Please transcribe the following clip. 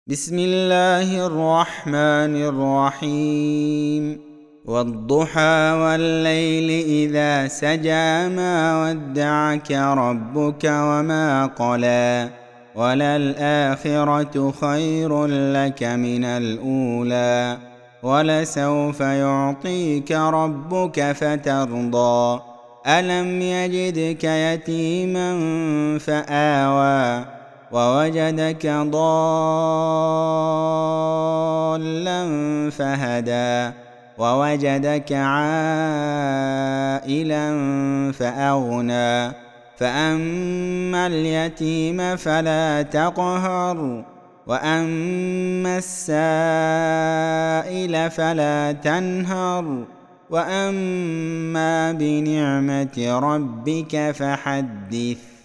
بسم الله الرحمن الرحيم والضحى والليل إذا سجى ما ودعك ربك وما قلى وللآخرة خير لك من الأولى ولسوف يعطيك ربك فترضى ألم يجدك يتيما فآوى ووجدك ضالا فهدى ووجدك عائلا فأغنى فأما اليتيم فلا تقهر وأما السائل فلا تنهر وأما بنعمة ربك فحدث.